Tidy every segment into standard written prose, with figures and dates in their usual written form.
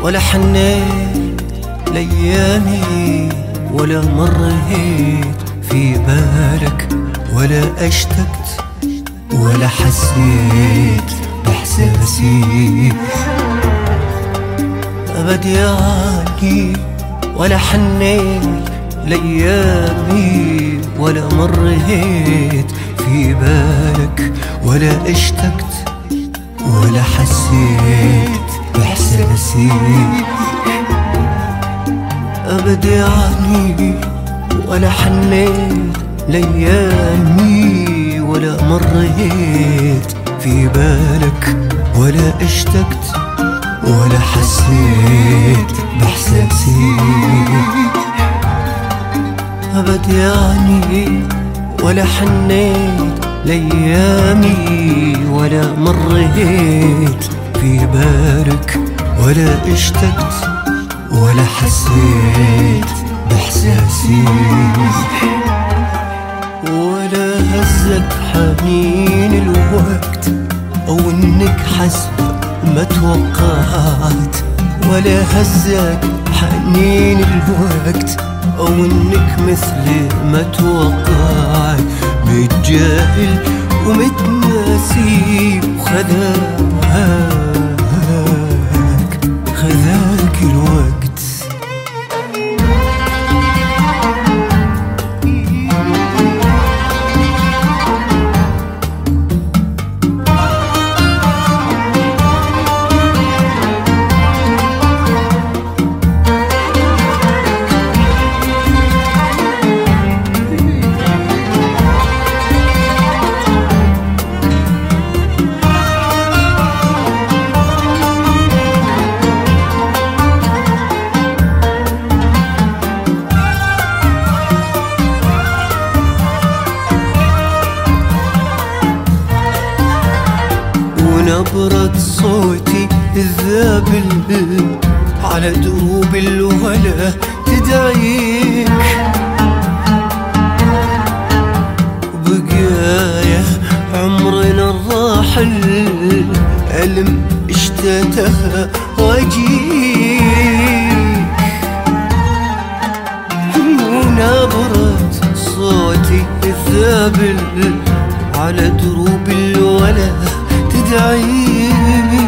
ولا حنيت لأيامي ولا مريت في بالك ولا اشتقت ولا حسيت بإحساسي أبد يعني. ولا حنيت لأيامي ولا مريت في بالك ولا اشتقت ولا حسيت بإحساسي أبد يعني. ولا حنيت لأيامي ولا مريت في بالك ولا اشتقت ولا حسيت بإحساسي أبد يعني. ولا حنيت لأيامي ولا مريت في بالك ولا اشتقت ولا حسيت بإحساسي ولا هزك حنين الوقت أو إنك حسب ما توقعت. ولا هزك حنين الوقت أو إنك مثل ما توقعت. متجاهل ومتناسي خذاك الوقت. نبرة صوتي الذابل على دروب الولا تدعيك. بقايا عمرنا الراحل ألم اشتتها واجيك. ونبرة صوتي الذابل على دروب الولا تدعيك.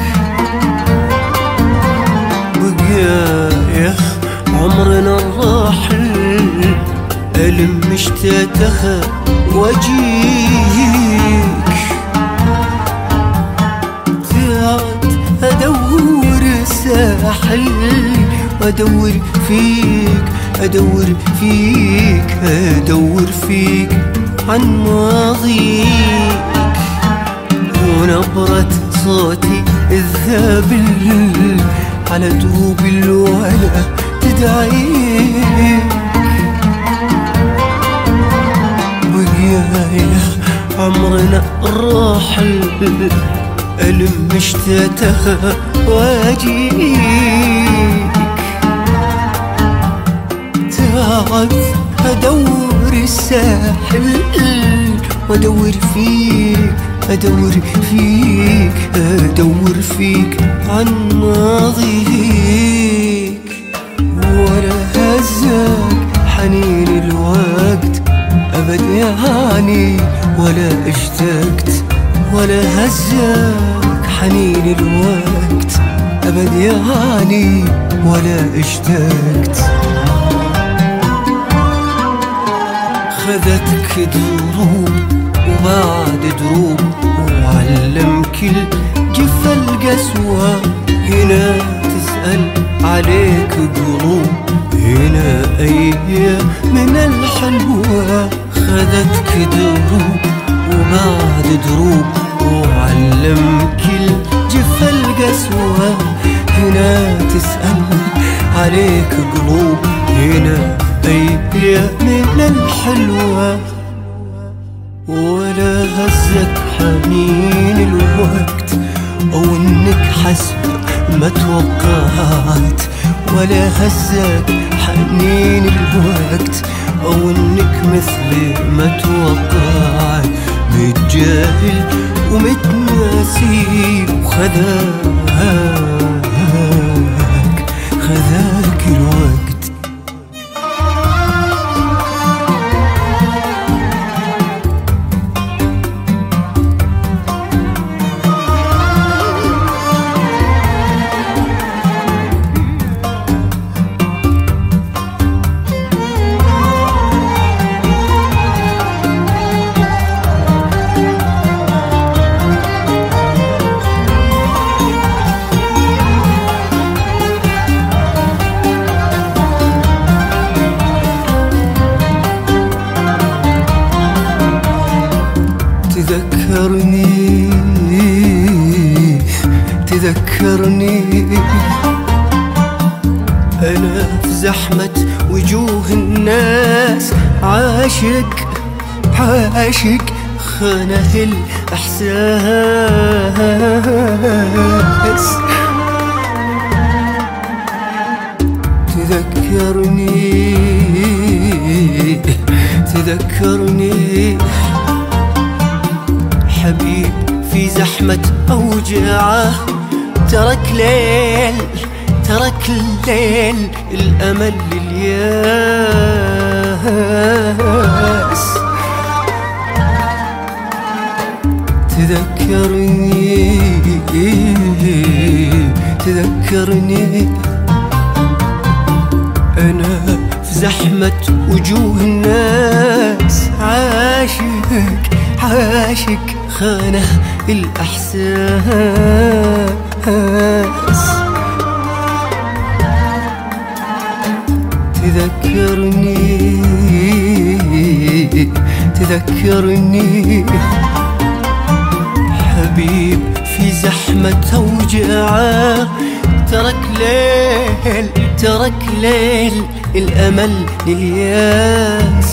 بقايا عمرنا الراحل ألم اشتتها واجيك. تعال أدور ساحل وأدور فيك أدور فيك أدور فيك عن ماضيك. ونبرة صوتي الذابل على دروب الولا تدعيك. بقايا عمرنا الراحل ألم اشتتها واجيك. تعال أدور الساحل وأدور فيك أدور فيك أدور فيك عن ماضيك. ولا هزك حنين الوقت أبد يعني ولا اشتقت. ولا هزك حنين الوقت أبد يعني ولا اشتقت. خذتك دروب وبعد دروب وعلم كل جفة القسوة. هنا تسأل عليك قلوب هنا أيام من الحلوة. خذتك دروب وبعد دروب وعلم كل جفة القسوة. هنا تسأل عليك قلوب هنا أيام من الحلوة. ولا هزك حنين الوقت أو إنك حسب ما توقعت. ولا هزك حنين الوقت أو إنك مثل ما توقعت. متجاهل ومتناسي وخذاك أنا في زحمة وجوه الناس عاشق عاشق خانه الإحساس. تذكرني حبيب في زحمة أوجاعه ترك ليل الأمل للياس. تذكرني أنا في زحمة وجوه الناس عاشق خانه الإحساس. تذكرني حبيب في زحمة أوجاعه ترك ليل الأمل للياس.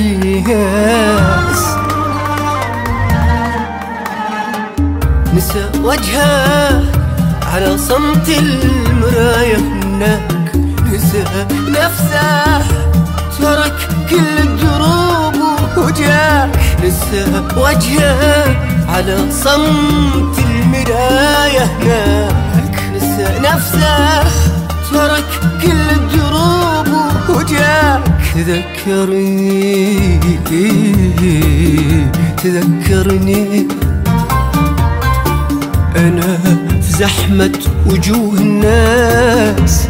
نسى وجهه على صمت المراية هناك، نسى نفسه ترك كل الدروب وجاك. نسى وجهه على صمت المراية هناك، نسى نفسه ترك كل الدروب وجاك. تذكرني أنا في زحمة وجوه الناس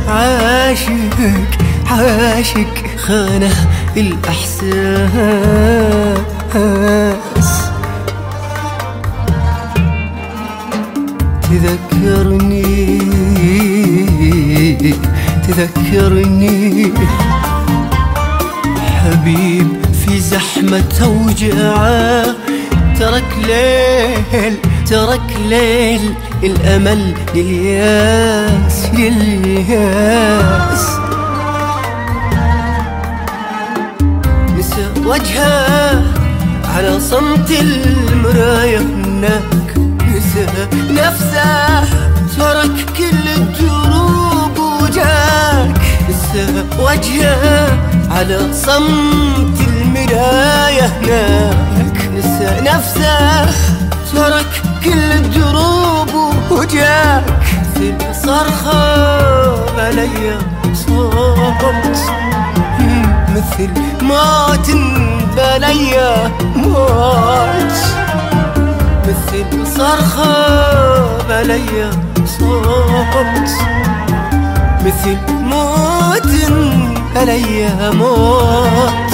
عاشق خانه الإحساس. تذكرني حبيب في زحمة أوجاعه ترك ليل الأمل للياس. نسى وجهه على صمت المراية هناك، نسى نفسه ترك كل الدروب وجاك. نسى وجهه على صمت المراية هناك، نسى نفسه ترك كل الدروب وجاك. مثل صرخة بليا صوت، مثل موت بليا موت. مثل صرخة بليا صوت، مثل موت بليا موت.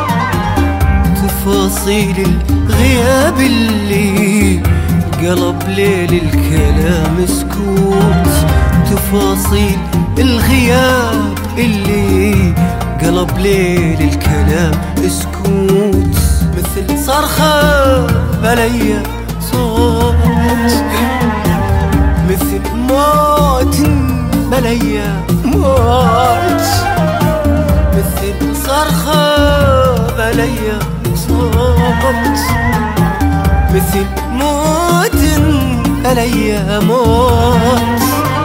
تفاصيل الغياب اللي قلب ليل الكلام سكوت. تفاصيل الغياب اللي قلب ليل الكلام سكوت. مثل صرخة بليا صوت، مثل موت بليا موت. مثل صرخة بليا صوت، مثل موت بليا موت.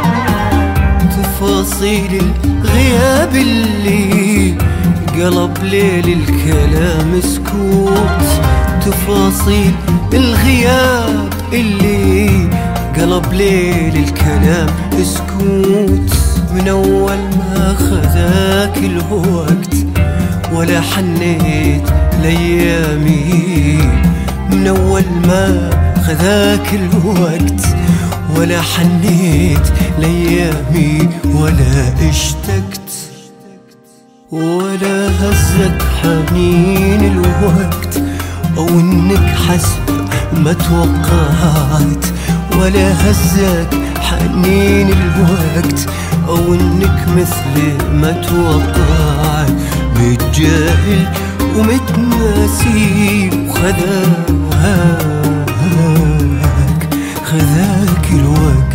تفاصيل الغياب اللي قلب ليل الكلام سكوت. تفاصيل الغياب اللي قلب ليل الكلام سكوت. من أول ما خذاك الوقت ولا حنيت لأيامي. من أول ما خذاك الوقت ولا حنيت لأيامي، ولا اشتقت ولا هزك حنين الوقت، أو إنك حسب ما توقعت. ولا هزك حنين الوقت، أو إنك مثل ما توقعت. متجاهل ومتناسي وخذاك الوقت.